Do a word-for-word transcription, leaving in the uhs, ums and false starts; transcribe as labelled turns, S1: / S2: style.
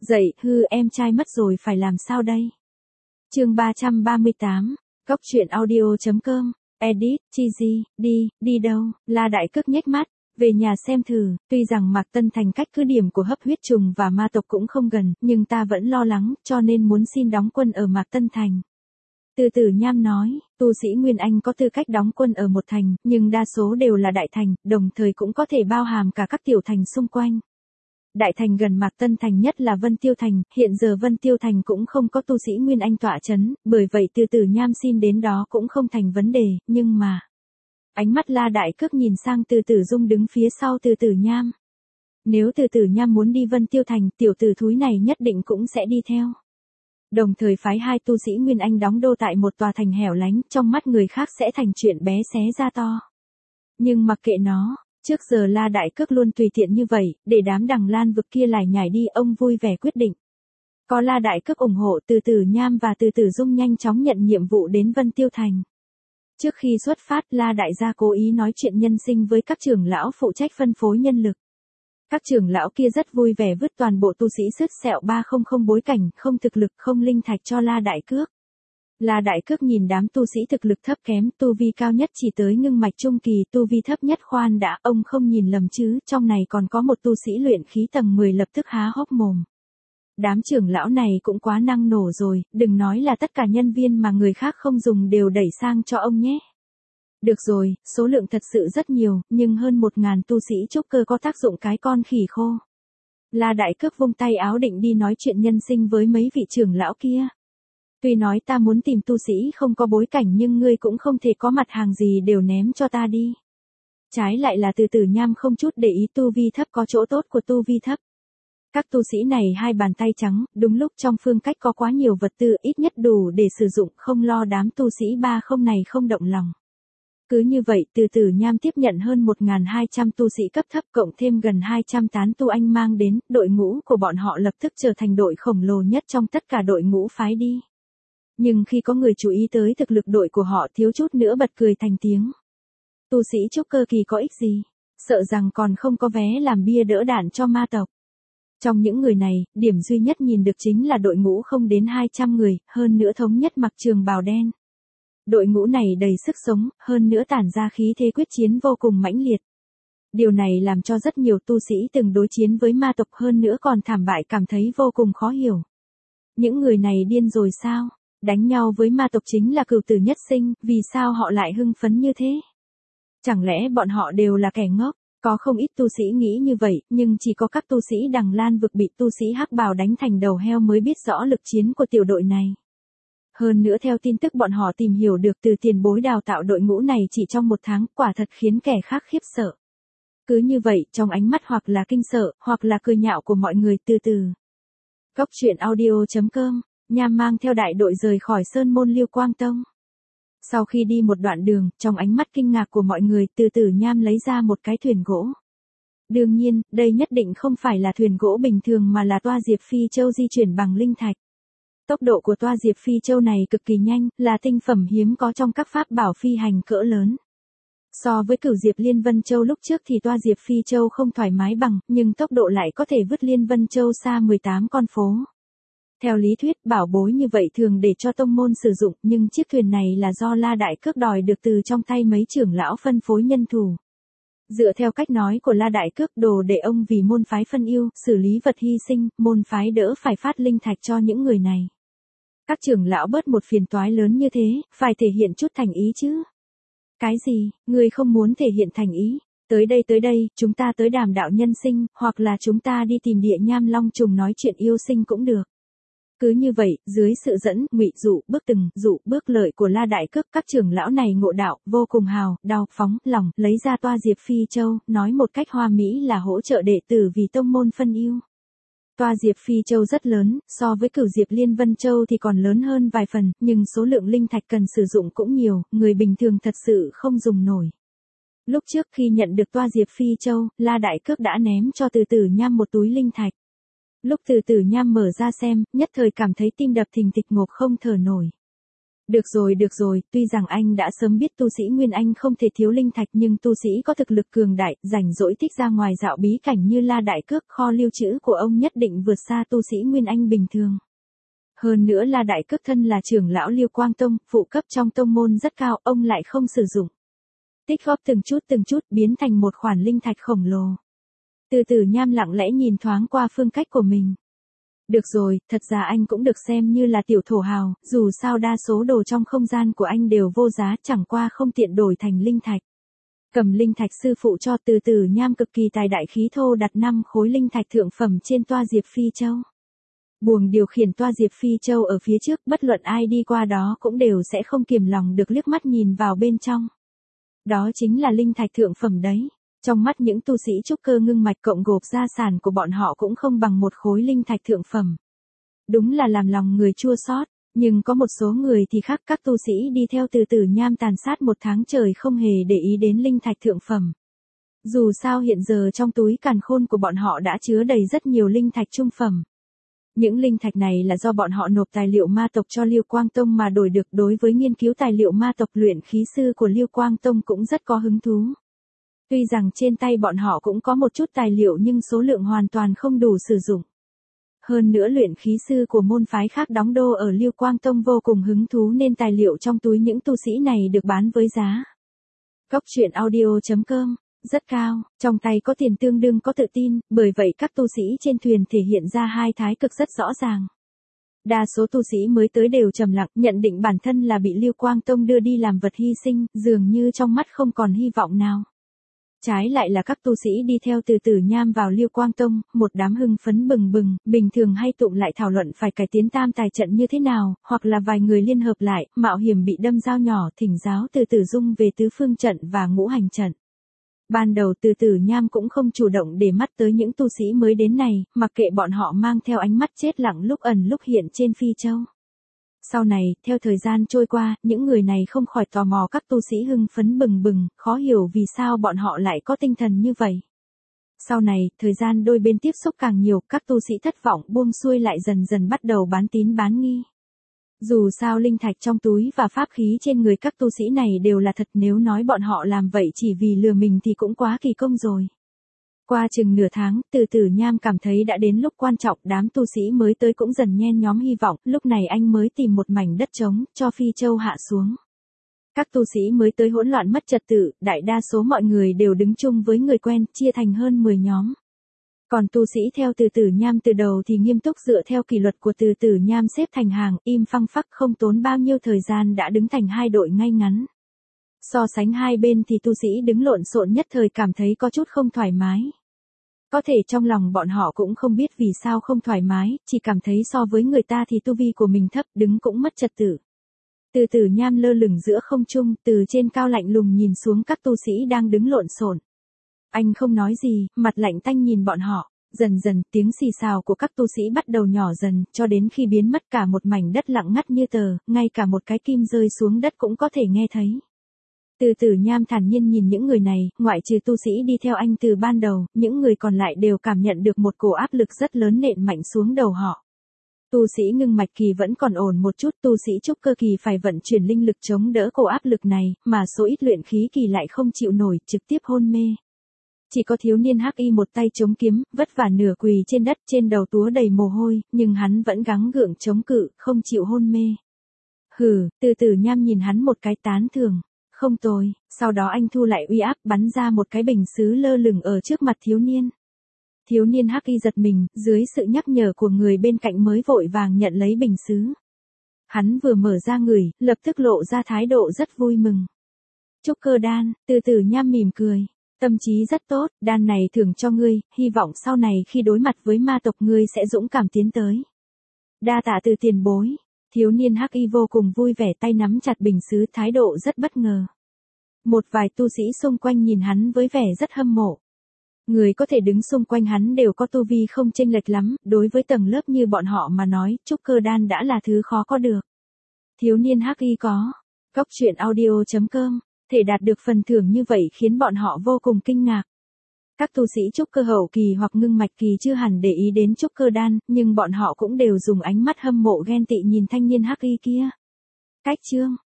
S1: Dậy, hư em trai mất rồi phải làm sao đây? Chương ba trăm ba mươi tám, Góc truyện audio chấm com, edit, cheesy, đi, đi đâu? La Đại Cước nhếch mắt, về nhà xem thử, tuy rằng Mạc Tân Thành cách cứ điểm của hấp huyết trùng và ma tộc cũng không gần, nhưng ta vẫn lo lắng, cho nên muốn xin đóng quân ở Mạc Tân Thành. Từ Tử Nham nói, tu sĩ Nguyên Anh có tư cách đóng quân ở một thành, nhưng đa số đều là đại thành, đồng thời cũng có thể bao hàm cả các tiểu thành xung quanh. Đại thành gần Mạc Tân Thành nhất là Vân Tiêu Thành, hiện giờ Vân Tiêu Thành cũng không có tu sĩ Nguyên Anh tọa chấn, bởi vậy Từ Tử Nham xin đến đó cũng không thành vấn đề, nhưng mà... Ánh mắt La Đại Cước nhìn sang Từ Tử Dung đứng phía sau Từ Tử Nham. Nếu Từ Tử Nham muốn đi Vân Tiêu Thành, tiểu tử thúi này nhất định cũng sẽ đi theo. Đồng thời phái hai tu sĩ Nguyên Anh đóng đô tại một tòa thành hẻo lánh, trong mắt người khác sẽ thành chuyện bé xé ra to. Nhưng mặc kệ nó, trước giờ La Đại Cước luôn tùy tiện như vậy, để đám Đằng Lan vực kia lại nhảy đi, ông vui vẻ quyết định. Có La Đại Cước ủng hộ, Từ Tử Nham và Từ Tử Dung nhanh chóng nhận nhiệm vụ đến Vân Tiêu Thành. Trước khi xuất phát, La Đại gia cố ý nói chuyện nhân sinh với các trưởng lão phụ trách phân phối nhân lực. Các trưởng lão kia rất vui vẻ vứt toàn bộ tu sĩ sứt sẹo ba không không bối cảnh, không thực lực, không linh thạch cho La Đại Cước. La Đại Cước nhìn đám tu sĩ thực lực thấp kém, tu vi cao nhất chỉ tới ngưng mạch trung kỳ, tu vi thấp nhất khoan đã, ông không nhìn lầm chứ, trong này còn có một tu sĩ luyện khí tầng mười lập tức há hốc mồm. Đám trưởng lão này cũng quá năng nổ rồi, đừng nói là tất cả nhân viên mà người khác không dùng đều đẩy sang cho ông nhé. Được rồi, số lượng thật sự rất nhiều, nhưng hơn một ngàn tu sĩ trúc cơ có tác dụng cái con khỉ khô. La Đại Cước vung tay áo định đi nói chuyện nhân sinh với mấy vị trưởng lão kia. Tuy nói ta muốn tìm tu sĩ không có bối cảnh nhưng ngươi cũng không thể có mặt hàng gì đều ném cho ta đi. Trái lại là Từ Tử Nham không chút để ý tu vi thấp có chỗ tốt của tu vi thấp. Các tu sĩ này hai bàn tay trắng, đúng lúc trong phương cách có quá nhiều vật tư ít nhất đủ để sử dụng, không lo đám tu sĩ ba không này không động lòng. Cứ như vậy, Từ Tử Nham tiếp nhận hơn một nghìn hai trăm tu sĩ cấp thấp cộng thêm gần hai trăm tán tu anh mang đến, đội ngũ của bọn họ lập tức trở thành đội khổng lồ nhất trong tất cả đội ngũ phái đi. Nhưng khi có người chú ý tới thực lực đội của họ thiếu chút nữa bật cười thành tiếng. Tu sĩ trúc cơ kỳ có ích gì? Sợ rằng còn không có vé làm bia đỡ đạn cho ma tộc. Trong những người này, điểm duy nhất nhìn được chính là đội ngũ không đến hai trăm người, hơn nữa thống nhất mặc trường bào đen. Đội ngũ này đầy sức sống, hơn nữa tản ra khí thế quyết chiến vô cùng mãnh liệt. Điều này làm cho rất nhiều tu sĩ từng đối chiến với ma tộc hơn nữa còn thảm bại cảm thấy vô cùng khó hiểu. Những người này điên rồi sao? Đánh nhau với ma tộc chính là cửu tử nhất sinh, vì sao họ lại hưng phấn như thế? Chẳng lẽ bọn họ đều là kẻ ngốc? Có không ít tu sĩ nghĩ như vậy, nhưng chỉ có các tu sĩ Đằng Lan vực bị tu sĩ hắc bào đánh thành đầu heo mới biết rõ lực chiến của tiểu đội này. Hơn nữa theo tin tức bọn họ tìm hiểu được từ tiền bối đào tạo đội ngũ này chỉ trong một tháng, quả thật khiến kẻ khác khiếp sợ. Cứ như vậy, trong ánh mắt hoặc là kinh sợ, hoặc là cười nhạo của mọi người từ từ. Góc truyện audio chấm com, Nham mang theo đại đội rời khỏi Sơn Môn Liêu Quang Tông. Sau khi đi một đoạn đường, trong ánh mắt kinh ngạc của mọi người, Từ Tử Nham lấy ra một cái thuyền gỗ. Đương nhiên, đây nhất định không phải là thuyền gỗ bình thường mà là toa Diệp Phi Châu di chuyển bằng linh thạch. Tốc độ của toa Diệp Phi Châu này cực kỳ nhanh, là tinh phẩm hiếm có trong các pháp bảo phi hành cỡ lớn. So với cửu Diệp Liên Vân Châu lúc trước thì toa Diệp Phi Châu không thoải mái bằng, nhưng tốc độ lại có thể vứt Liên Vân Châu xa mười tám con phố. Theo lý thuyết, bảo bối như vậy thường để cho tông môn sử dụng, nhưng chiếc thuyền này là do La Đại Cước đòi được từ trong tay mấy trưởng lão phân phối nhân thủ. Dựa theo cách nói của La Đại Cước, đồ để ông vì môn phái phân ưu, xử lý vật hy sinh, môn phái đỡ phải phát linh thạch cho những người này. Các trưởng lão bớt một phiền toái lớn như thế, phải thể hiện chút thành ý chứ. Cái gì, người không muốn thể hiện thành ý? Tới đây tới đây, chúng ta tới đàm đạo nhân sinh, hoặc là chúng ta đi tìm Địa Nham Long Trùng nói chuyện yêu sinh cũng được. Cứ như vậy, dưới sự dẫn, ngụy dụ, bước từng, dụ, bước lợi của La Đại Cước, các trưởng lão này ngộ đạo, vô cùng hào, đau, phóng, lòng, lấy ra toa Diệp Phi Châu, nói một cách hoa mỹ là hỗ trợ đệ tử vì tông môn phân ưu. Toa Diệp Phi Châu rất lớn, so với cửu Diệp Liên Vân Châu thì còn lớn hơn vài phần, nhưng số lượng linh thạch cần sử dụng cũng nhiều, người bình thường thật sự không dùng nổi. Lúc trước khi nhận được toa Diệp Phi Châu, La Đại Cước đã ném cho Từ Tử Nham một túi linh thạch. Lúc Từ Tử Nham mở ra xem, nhất thời cảm thấy tim đập thình thịch ngộp không thở nổi. Được rồi được rồi, tuy rằng anh đã sớm biết tu sĩ Nguyên Anh không thể thiếu linh thạch nhưng tu sĩ có thực lực cường đại, rảnh rỗi thích ra ngoài dạo bí cảnh như La Đại Cước, kho lưu trữ của ông nhất định vượt xa tu sĩ Nguyên Anh bình thường. Hơn nữa La Đại Cước thân là trưởng lão Liêu Quang Tông, phụ cấp trong tông môn rất cao, ông lại không sử dụng. Tích góp từng chút từng chút biến thành một khoản linh thạch khổng lồ. Từ Tử Nham lặng lẽ nhìn thoáng qua phương cách của mình. Được rồi, thật ra anh cũng được xem như là tiểu thổ hào, dù sao đa số đồ trong không gian của anh đều vô giá, chẳng qua không tiện đổi thành linh thạch. Cầm linh thạch sư phụ cho. Từ Tử Nham cực kỳ tài đại khí thô đặt năm khối linh thạch thượng phẩm trên toa Diệp Phi Châu. Buồng điều khiển toa Diệp Phi Châu ở phía trước, bất luận ai đi qua đó cũng đều sẽ không kiềm lòng được liếc mắt nhìn vào bên trong. Đó chính là linh thạch thượng phẩm đấy. Trong mắt những tu sĩ trúc cơ ngưng mạch cộng gộp gia sản của bọn họ cũng không bằng một khối linh thạch thượng phẩm. Đúng là làm lòng người chua xót, nhưng có một số người thì khác, các tu sĩ đi theo Từ Tử Nham tàn sát một tháng trời không hề để ý đến linh thạch thượng phẩm. Dù sao hiện giờ trong túi càn khôn của bọn họ đã chứa đầy rất nhiều linh thạch trung phẩm. Những linh thạch này là do bọn họ nộp tài liệu ma tộc cho Liêu Quang Tông mà đổi được. Đối với nghiên cứu tài liệu ma tộc, luyện khí sư của Liêu Quang Tông cũng rất có hứng thú. Tuy rằng trên tay bọn họ cũng có một chút tài liệu nhưng số lượng hoàn toàn không đủ sử dụng. Hơn nữa luyện khí sư của môn phái khác đóng đô ở Liêu Quang Tông vô cùng hứng thú nên tài liệu trong túi những tu sĩ này được bán với giá. Cốc truyện audio chấm com rất cao, trong tay có tiền tương đương có tự tin, bởi vậy các tu sĩ trên thuyền thể hiện ra hai thái cực rất rõ ràng. Đa số tu sĩ mới tới đều trầm lặng, nhận định bản thân là bị Liêu Quang Tông đưa đi làm vật hy sinh, dường như trong mắt không còn hy vọng nào. Trái lại là các tu sĩ đi theo Từ Tử Nham vào Liêu Quang Tông, một đám hưng phấn bừng bừng, bình thường hay tụng lại thảo luận phải cải tiến tam tài trận như thế nào, hoặc là vài người liên hợp lại, mạo hiểm bị đâm dao nhỏ thỉnh giáo Từ Tử Dung về tứ phương trận và ngũ hành trận. Ban đầu Từ Tử Nham cũng không chủ động để mắt tới những tu sĩ mới đến này, mặc kệ bọn họ mang theo ánh mắt chết lặng lúc ẩn lúc hiện trên Phi Châu. Sau này, theo thời gian trôi qua, những người này không khỏi tò mò các tu sĩ hưng phấn bừng bừng, khó hiểu vì sao bọn họ lại có tinh thần như vậy. Sau này, thời gian đôi bên tiếp xúc càng nhiều, các tu sĩ thất vọng buông xuôi lại dần dần bắt đầu bán tín bán nghi. Dù sao linh thạch trong túi và pháp khí trên người các tu sĩ này đều là thật, nếu nói bọn họ làm vậy chỉ vì lừa mình thì cũng quá kỳ công rồi. Qua chừng nửa tháng, Từ Tử Nham cảm thấy đã đến lúc quan trọng, đám tu sĩ mới tới cũng dần nhen nhóm hy vọng, lúc này anh mới tìm một mảnh đất trống, cho Phi Châu hạ xuống. Các tu sĩ mới tới hỗn loạn mất trật tự, đại đa số mọi người đều đứng chung với người quen, chia thành hơn mười nhóm. Còn tu sĩ theo Từ Tử Nham từ đầu thì nghiêm túc dựa theo kỷ luật của Từ Tử Nham xếp thành hàng, im phăng phắc không tốn bao nhiêu thời gian đã đứng thành hai đội ngay ngắn. So sánh hai bên thì tu sĩ đứng lộn xộn nhất thời cảm thấy có chút không thoải mái. Có thể trong lòng bọn họ cũng không biết vì sao không thoải mái, chỉ cảm thấy so với người ta thì tu vi của mình thấp, đứng cũng mất trật tự. Từ Tử Nham lơ lửng giữa không trung, từ trên cao lạnh lùng nhìn xuống các tu sĩ đang đứng lộn xộn. Anh không nói gì, mặt lạnh tanh nhìn bọn họ. Dần dần, tiếng xì xào của các tu sĩ bắt đầu nhỏ dần, cho đến khi biến mất cả một mảnh đất lặng ngắt như tờ, ngay cả một cái kim rơi xuống đất cũng có thể nghe thấy. Từ Tử Nham thản nhiên nhìn những người này, ngoại trừ tu sĩ đi theo anh từ ban đầu, những người còn lại đều cảm nhận được một cổ áp lực rất lớn nện mạnh xuống đầu họ. Tu sĩ ngưng mạch kỳ vẫn còn ổn một chút, tu sĩ trúc cơ kỳ phải vận chuyển linh lực chống đỡ cổ áp lực này, mà số ít luyện khí kỳ lại không chịu nổi, trực tiếp hôn mê. Chỉ có thiếu niên hắc y một tay chống kiếm, vất vả nửa quỳ trên đất, trên đầu túa đầy mồ hôi, nhưng hắn vẫn gắng gượng chống cự, không chịu hôn mê. Hừ, Từ Tử Nham nhìn hắn một cái tán thường. Không tồi, sau đó anh thu lại uy áp bắn ra một cái bình sứ lơ lửng ở trước mặt thiếu niên. Thiếu niên hắc y giật mình, dưới sự nhắc nhở của người bên cạnh mới vội vàng nhận lấy bình sứ. Hắn vừa mở ra ngửi, lập tức lộ ra thái độ rất vui mừng. Trúc cơ đan, Từ Tử Nham mỉm cười. Tâm trí rất tốt, đan này thưởng cho ngươi, hy vọng sau này khi đối mặt với ma tộc ngươi sẽ dũng cảm tiến tới. Đa tạ Từ tiền bối. Thiếu niên hắc y vô cùng vui vẻ, tay nắm chặt bình sứ, thái độ rất bất ngờ. Một vài tu sĩ xung quanh nhìn hắn với vẻ rất hâm mộ. Người có thể đứng xung quanh hắn đều có tu vi không chênh lệch lắm, đối với tầng lớp như bọn họ mà nói, trúc cơ đan đã là thứ khó có được. Thiếu niên hắc y có. Cốc truyện audio chấm com, thể đạt được phần thưởng như vậy khiến bọn họ vô cùng kinh ngạc. Các tu sĩ trúc cơ hậu kỳ hoặc ngưng mạch kỳ chưa hẳn để ý đến trúc cơ đan, nhưng bọn họ cũng đều dùng ánh mắt hâm mộ ghen tị nhìn thanh niên hắc y kia. Cách chương